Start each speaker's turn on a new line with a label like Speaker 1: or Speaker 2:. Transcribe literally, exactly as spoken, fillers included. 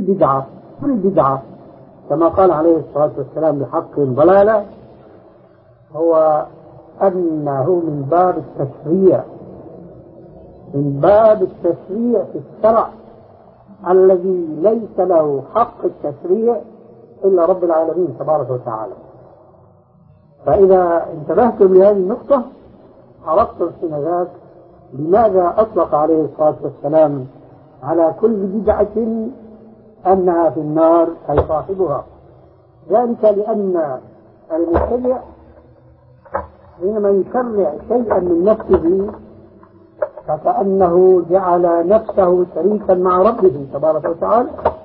Speaker 1: البدعة كل البدعة كما قال عليه الصلاة والسلام لحق ضلالة هو أنه من باب التشريع من باب التشريع في الشرع الذي ليس له حق التشريع إلا رب العالمين تبارك وتعالى. فإذا انتبهتم لهذه النقطة عرفتم حين ذاك لماذا أطلق عليه الصلاة والسلام على كل بدعة أنها في النار أي صاحبها. ذلك لأن المبتدع حينما يشرع شيئا من نفسه فكأنه جعل نفسه شريكا مع ربه تبارك وتعالى